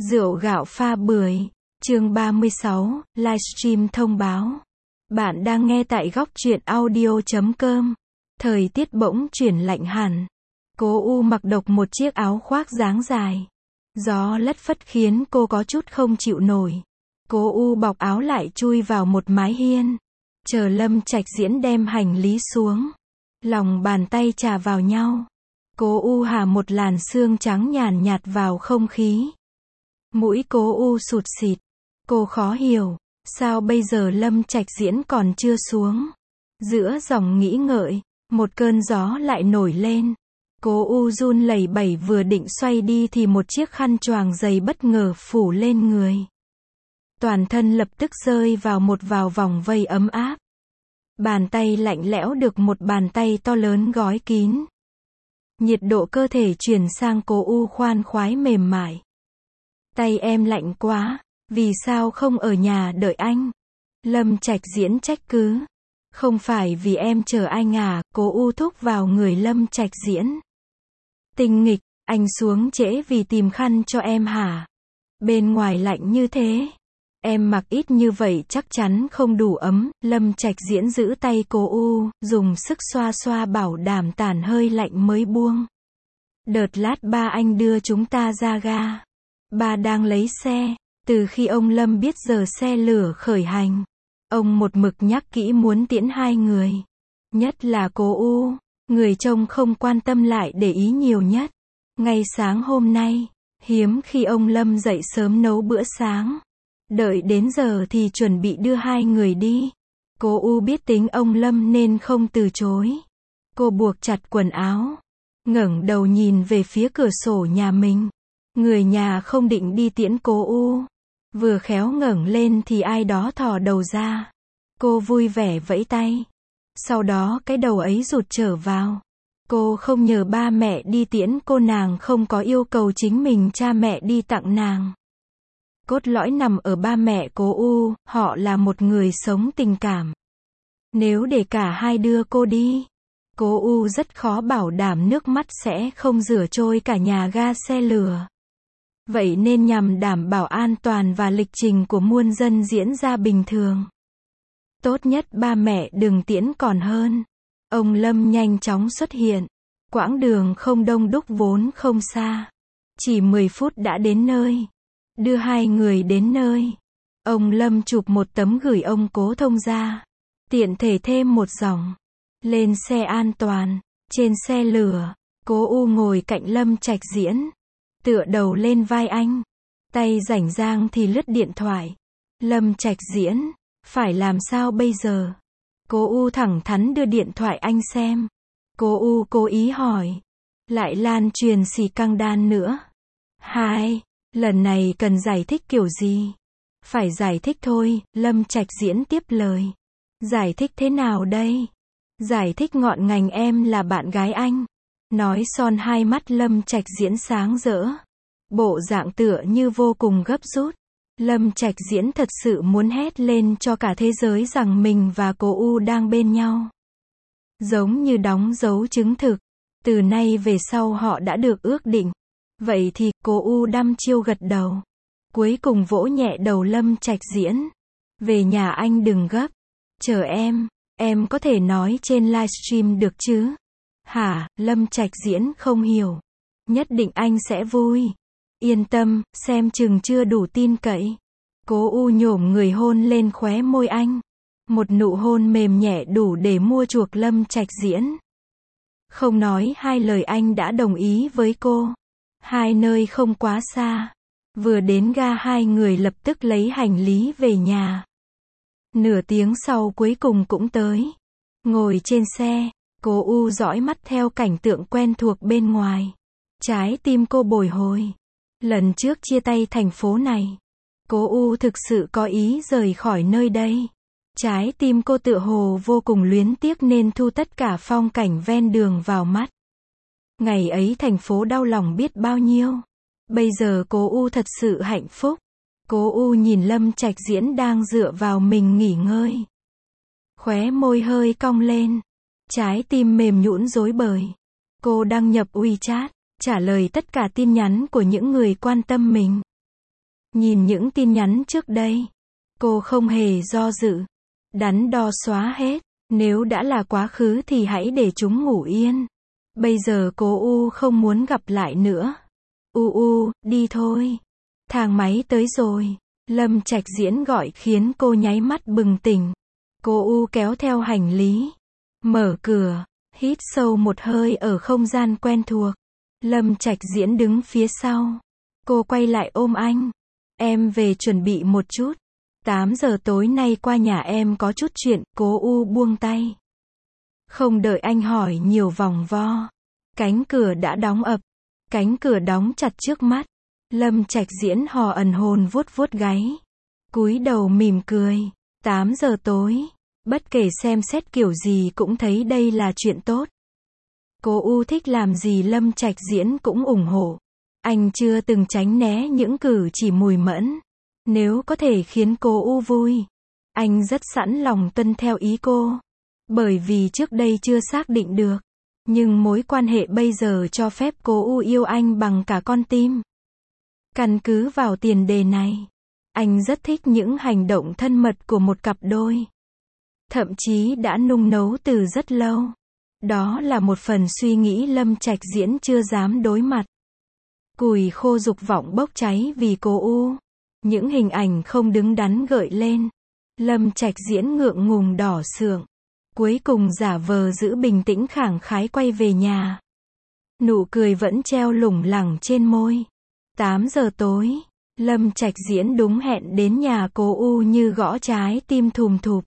Rượu gạo pha bưởi, chương 36, livestream thông báo. Bạn đang nghe tại góc truyện audio.com. Thời tiết bỗng chuyển lạnh hẳn. Cố U mặc độc một chiếc áo khoác dáng dài. Gió lất phất khiến cô có chút không chịu nổi. Cố U bọc áo lại chui vào một mái hiên. Chờ Lâm Trạch Diễn đem hành lý xuống. Lòng bàn tay chà vào nhau. Cố U hạ một làn sương trắng nhàn nhạt vào không khí. Mũi Cố U sụt sịt. Cô khó hiểu, sao bây giờ Lâm Trạch Diễn còn chưa xuống. Giữa dòng nghĩ ngợi, một cơn gió lại nổi lên. Cố U run lẩy bẩy vừa định xoay đi thì một chiếc khăn choàng dày bất ngờ phủ lên người. Toàn thân lập tức rơi vào vòng vây ấm áp. Bàn tay lạnh lẽo được một bàn tay to lớn gói kín. Nhiệt độ cơ thể chuyển sang Cố U khoan khoái mềm mại. Tay em lạnh quá, vì sao không ở nhà đợi anh? Lâm Trạch Diễn trách cứ. Không phải vì em chờ anh à, Cố U thúc vào người Lâm Trạch Diễn. Tinh nghịch, anh xuống trễ vì tìm khăn cho em hả? Bên ngoài lạnh như thế. Em mặc ít như vậy chắc chắn không đủ ấm. Lâm Trạch Diễn giữ tay Cố U, dùng sức xoa xoa bảo đảm tản hơi lạnh mới buông. Đợt lát ba anh đưa chúng ta ra ga. Ba đang lấy xe. Từ khi ông Lâm biết giờ xe lửa khởi hành, ông một mực nhắc kỹ muốn tiễn hai người. Nhất là Cố U, người trông không quan tâm lại để ý nhiều nhất. Ngay sáng hôm nay, hiếm khi ông Lâm dậy sớm nấu bữa sáng. Đợi đến giờ thì chuẩn bị đưa hai người đi. Cố U biết tính ông Lâm nên không từ chối. Cô buộc chặt quần áo, ngẩng đầu nhìn về phía cửa sổ nhà mình. Người nhà không định đi tiễn Cố U. Vừa khéo ngẩng lên thì ai đó thò đầu ra. Cô vui vẻ vẫy tay. Sau đó cái đầu ấy rụt trở vào. Cô không nhờ ba mẹ đi tiễn cô, nàng không có yêu cầu chính mình cha mẹ đi tặng nàng. Cốt lõi nằm ở ba mẹ Cố U, họ là một người sống tình cảm. Nếu để cả hai đưa cô đi, Cố U rất khó bảo đảm nước mắt sẽ không rửa trôi cả nhà ga xe lửa. Vậy nên nhằm đảm bảo an toàn và lịch trình của muôn dân diễn ra bình thường, tốt nhất ba mẹ đừng tiễn còn hơn. Ông Lâm nhanh chóng xuất hiện. Quãng đường không đông đúc vốn không xa. Chỉ 10 phút đã đến nơi. Đưa hai người đến nơi. Ông Lâm chụp một tấm gửi ông Cố Thông ra. Tiện thể thêm một dòng. Lên xe an toàn. Trên xe lửa, Cố U ngồi cạnh Lâm Trạch Diễn. Tựa đầu lên vai anh. Tay rảnh rang thì lướt điện thoại. Lâm Trạch Diễn, phải làm sao bây giờ? Cố U thẳng thắn đưa điện thoại anh xem. Cố U cố ý hỏi. Lại lan truyền xì căng đan nữa. Hai, lần này cần giải thích kiểu gì? Phải giải thích thôi, Lâm Trạch Diễn tiếp lời. Giải thích thế nào đây? Giải thích ngọn ngành em là bạn gái anh. Nói son hai mắt Lâm Trạch Diễn sáng rỡ. Bộ dạng tựa như vô cùng gấp rút. Lâm Trạch Diễn thật sự muốn hét lên cho cả thế giới rằng mình và Cố U đang bên nhau. Giống như đóng dấu chứng thực. Từ nay về sau họ đã được ước định. Vậy thì, Cố U đăm chiêu gật đầu. Cuối cùng vỗ nhẹ đầu Lâm Trạch Diễn. Về nhà anh đừng gấp. Chờ em có thể nói trên livestream được chứ? Hả? Lâm Trạch Diễn không hiểu. Nhất định anh sẽ vui. Yên tâm, xem chừng chưa đủ tin cậy. Cố U nhổm người hôn lên khóe môi anh. Một nụ hôn mềm nhẹ đủ để mua chuộc Lâm Trạch Diễn. Không nói hai lời anh đã đồng ý với cô. Hai nơi không quá xa. Vừa đến ga hai người lập tức lấy hành lý về nhà. Nửa tiếng sau cuối cùng cũng tới. Ngồi trên xe, Cố U dõi mắt theo cảnh tượng quen thuộc bên ngoài. Trái tim cô bồi hồi. Lần trước chia tay thành phố này, Cố U thực sự có ý rời khỏi nơi đây. Trái tim cô tựa hồ vô cùng luyến tiếc nên thu tất cả phong cảnh ven đường vào mắt. Ngày ấy thành phố đau lòng biết bao nhiêu. Bây giờ Cố U thật sự hạnh phúc. Cố U nhìn Lâm Trạch Diễn đang dựa vào mình nghỉ ngơi. Khóe môi hơi cong lên. Trái tim mềm nhũn rối bời. Cô đăng nhập WeChat, trả lời tất cả tin nhắn của những người quan tâm mình. Nhìn những tin nhắn trước đây, cô không hề do dự. Đắn đo xóa hết. Nếu đã là quá khứ thì hãy để chúng ngủ yên. Bây giờ cô U không muốn gặp lại nữa. U, đi thôi. Thang máy tới rồi. Lâm Trạch Diễn gọi khiến cô nháy mắt bừng tỉnh. Cô U kéo theo hành lý. Mở cửa. Hít sâu một hơi ở không gian quen thuộc. Lâm Trạch Diễn đứng phía sau. Cô quay lại ôm anh. Em về chuẩn bị một chút. 8 giờ tối nay qua nhà em có chút chuyện. Cô U buông tay. Không đợi anh hỏi nhiều vòng vo. Cánh cửa đã đóng ập. Cánh cửa đóng chặt trước mắt. Lâm Trạch Diễn hò ẩn hồn vuốt vuốt gáy. Cúi đầu mỉm cười. 8 giờ tối. Bất kể xem xét kiểu gì cũng thấy đây là chuyện tốt. Cô U thích làm gì Lâm Trạch Diễn cũng ủng hộ. Anh chưa từng tránh né những cử chỉ mùi mẫn. Nếu có thể khiến cô U vui, anh rất sẵn lòng tuân theo ý cô. Bởi vì trước đây chưa xác định được. Nhưng mối quan hệ bây giờ cho phép cô U yêu anh bằng cả con tim. Căn cứ vào tiền đề này, anh rất thích những hành động thân mật của một cặp đôi. Thậm chí đã nung nấu từ rất lâu. Đó là một phần suy nghĩ Lâm Trạch Diễn chưa dám đối mặt. Cùi khô dục vọng bốc cháy vì cô U. Những hình ảnh không đứng đắn gợi lên. Lâm Trạch Diễn ngượng ngùng đỏ sượng. Cuối cùng giả vờ giữ bình tĩnh khẳng khái quay về nhà. Nụ cười vẫn treo lủng lẳng trên môi. 8 giờ tối. Lâm Trạch Diễn đúng hẹn đến nhà cô U như gõ trái tim thùm thụp.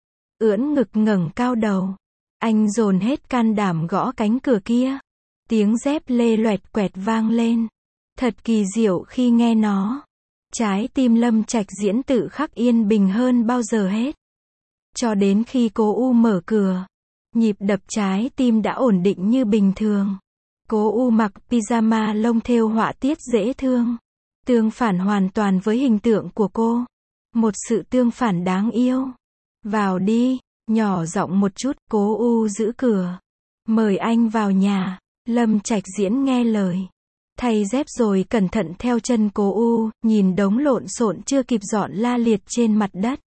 Ưỡn ngực ngẩng cao đầu. Anh dồn hết can đảm gõ cánh cửa kia. Tiếng dép lê loẹt quẹt vang lên. Thật kỳ diệu khi nghe nó. Trái tim Lâm Trạch Diễn tự khắc yên bình hơn bao giờ hết. Cho đến khi cô U mở cửa. Nhịp đập trái tim đã ổn định như bình thường. Cô U mặc pyjama lông thêu họa tiết dễ thương. Tương phản hoàn toàn với hình tượng của cô. Một sự tương phản đáng yêu. Vào đi. Nhỏ giọng một chút, cô U giữ cửa. Mời anh vào nhà. Lâm Trạch Diễn nghe lời. Thay dép rồi cẩn thận theo chân cô U, nhìn đống lộn xộn chưa kịp dọn la liệt trên mặt đất.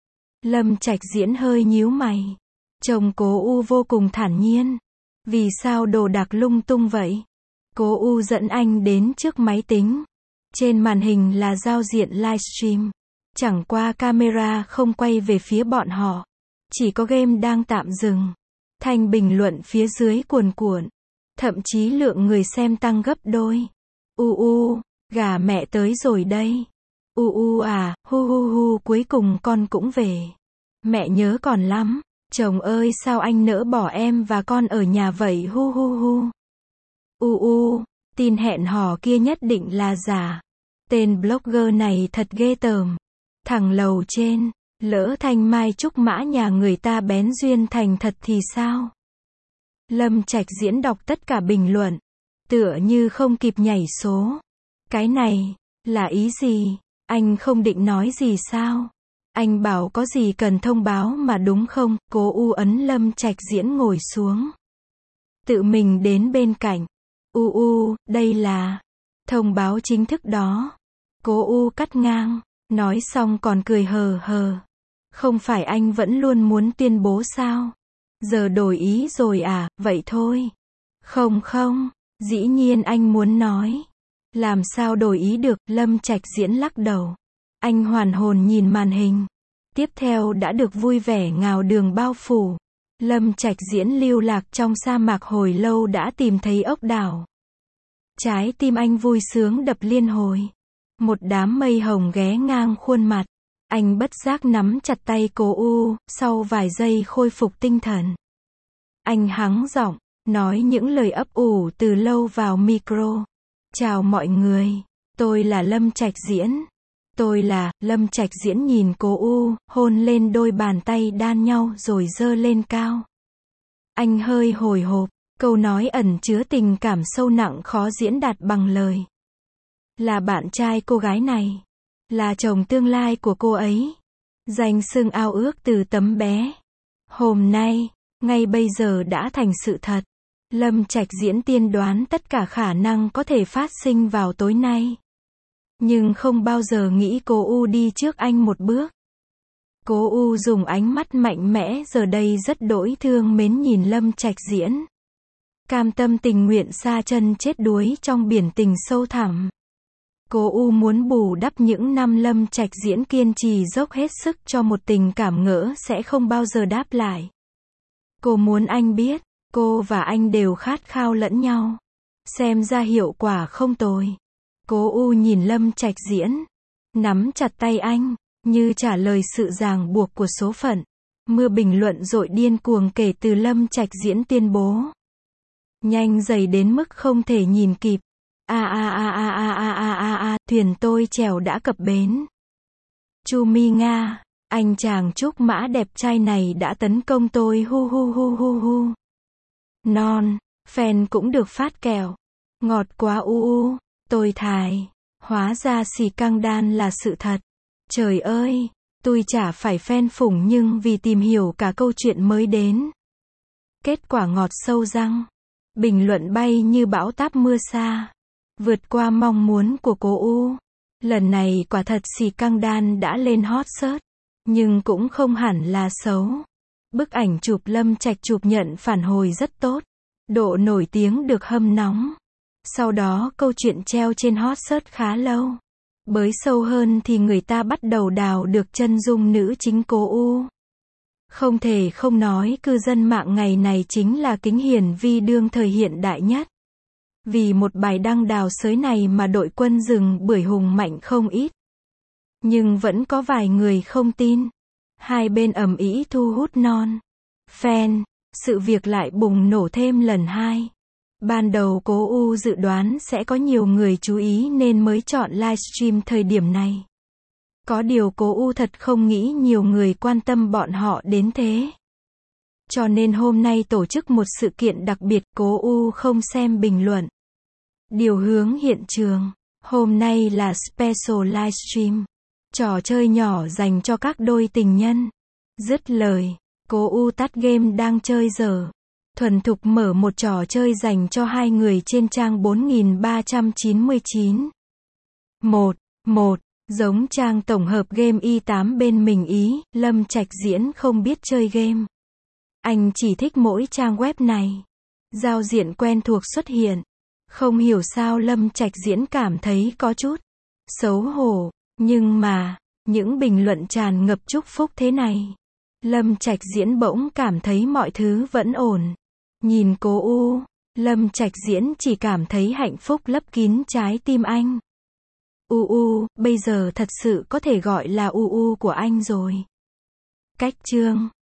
Lâm Trạch Diễn hơi nhíu mày. Chồng cô U vô cùng thản nhiên. Vì sao đồ đạc lung tung vậy? Cô U dẫn anh đến trước máy tính. Trên màn hình là giao diện livestream. Chẳng qua camera không quay về phía bọn họ. Chỉ có game đang tạm dừng. Thanh bình luận phía dưới cuồn cuộn. Thậm chí lượng người xem tăng gấp đôi. U, gà mẹ tới rồi đây. U à, hu, cuối cùng con cũng về. Mẹ nhớ còn lắm. Chồng ơi sao anh nỡ bỏ em và con ở nhà vậy hu. U, tin hẹn hò kia nhất định là giả. Tên blogger này thật ghê tởm. Thằng lầu trên. Lỡ Thanh Mai Trúc Mã nhà người ta bén duyên thành thật thì sao? Lâm Trạch Diễn đọc tất cả bình luận. Tựa như không kịp nhảy số. Cái này, là ý gì? Anh không định nói gì sao? Anh bảo có gì cần thông báo mà đúng không? Cô U ấn Lâm Trạch Diễn ngồi xuống. Tự mình đến bên cạnh. Đây là thông báo chính thức đó. Cô U cắt ngang. Nói xong còn cười hờ. Không phải anh vẫn luôn muốn tuyên bố sao? Giờ đổi ý rồi à, vậy thôi. Không, dĩ nhiên anh muốn nói. Làm sao đổi ý được, Lâm Trạch Diễn lắc đầu. Anh hoàn hồn nhìn màn hình. Tiếp theo đã được vui vẻ ngào đường bao phủ. Lâm Trạch Diễn lưu lạc trong sa mạc hồi lâu đã tìm thấy ốc đảo. Trái tim anh vui sướng đập liên hồi. Một đám mây hồng ghé ngang khuôn mặt. Anh bất giác nắm chặt tay cô U, sau vài giây khôi phục tinh thần. Anh hắng giọng, nói những lời ấp ủ từ lâu vào micro. Chào mọi người, tôi là Lâm Trạch Diễn. Lâm Trạch Diễn nhìn cô U, hôn lên đôi bàn tay đan nhau rồi giơ lên cao. Anh hơi hồi hộp, câu nói ẩn chứa tình cảm sâu nặng khó diễn đạt bằng lời. Là bạn trai cô gái này. Là chồng tương lai của cô ấy. Danh xưng ao ước từ tấm bé. Hôm nay, ngay bây giờ đã thành sự thật. Lâm Trạch Diễn tiên đoán tất cả khả năng có thể phát sinh vào tối nay. nhưng không bao giờ nghĩ Cố U đi trước anh một bước. Cố U dùng ánh mắt mạnh mẽ giờ đây rất đỗi thương mến nhìn Lâm Trạch Diễn. Cam tâm tình nguyện sa chân chết đuối trong biển tình sâu thẳm. Cố U muốn bù đắp những năm Lâm Trạch Diễn kiên trì dốc hết sức cho một tình cảm ngỡ sẽ không bao giờ đáp lại. Cô muốn anh biết, cô và anh đều khát khao lẫn nhau. Xem ra hiệu quả không tồi. Cố U nhìn Lâm Trạch Diễn, nắm chặt tay anh, như trả lời sự ràng buộc của số phận. Mưa bình luận dội điên cuồng kể từ Lâm Trạch Diễn tuyên bố. Nhanh dày đến mức không thể nhìn kịp. Thuyền tôi chèo đã cập bến. Chu Mi Nga, anh chàng trúc mã đẹp trai này đã tấn công tôi hu hu hu hu hu. Non, fan cũng được phát kẹo. Ngọt quá u u, tôi thải. Hóa ra xì căng đan là sự thật. Trời ơi, tôi chả phải fan phủng nhưng vì tìm hiểu cả câu chuyện mới đến. Kết quả ngọt sâu răng. Bình luận bay như bão táp mưa xa. Vượt qua mong muốn của Cố U. Lần này quả thật xì căng đan đã lên hot search. Nhưng cũng không hẳn là xấu. Bức ảnh chụp Lâm Trạch chụp nhận phản hồi rất tốt. Độ nổi tiếng được hâm nóng. Sau đó câu chuyện treo trên hot search khá lâu. Bới sâu hơn thì người ta bắt đầu đào được chân dung nữ chính Cố U. Không thể không nói cư dân mạng ngày này chính là kính hiển vi đương thời hiện đại nhất. Vì một bài đăng đào xới này mà đội quân rừng bưởi hùng mạnh không ít. Nhưng vẫn có vài người không tin. Hai bên ầm ĩ thu hút non fan. Sự việc lại bùng nổ thêm lần hai. Ban đầu Cố U dự đoán sẽ có nhiều người chú ý nên mới chọn livestream thời điểm này. Có điều Cố U thật không nghĩ nhiều người quan tâm bọn họ đến thế. Cho nên hôm nay tổ chức một sự kiện đặc biệt, Cố U không xem bình luận. Điều hướng hiện trường. Hôm nay là special livestream. Trò chơi nhỏ dành cho các đôi tình nhân. Dứt lời, Cố U tắt game đang chơi dở. Thuần thục mở một trò chơi dành cho hai người trên trang 4399. 1. Giống trang tổng hợp game Y8 bên mình ý, Lâm Trạch Diễn không biết chơi game. Anh chỉ thích mỗi trang web này. Giao diện quen thuộc xuất hiện. Không hiểu sao Lâm Trạch Diễn cảm thấy có chút xấu hổ, nhưng mà, những bình luận tràn ngập chúc phúc thế này. Lâm Trạch Diễn bỗng cảm thấy mọi thứ vẫn ổn. Nhìn Cố U, Lâm Trạch Diễn chỉ cảm thấy hạnh phúc lấp kín trái tim anh. Bây giờ thật sự có thể gọi là của anh rồi. Cách chương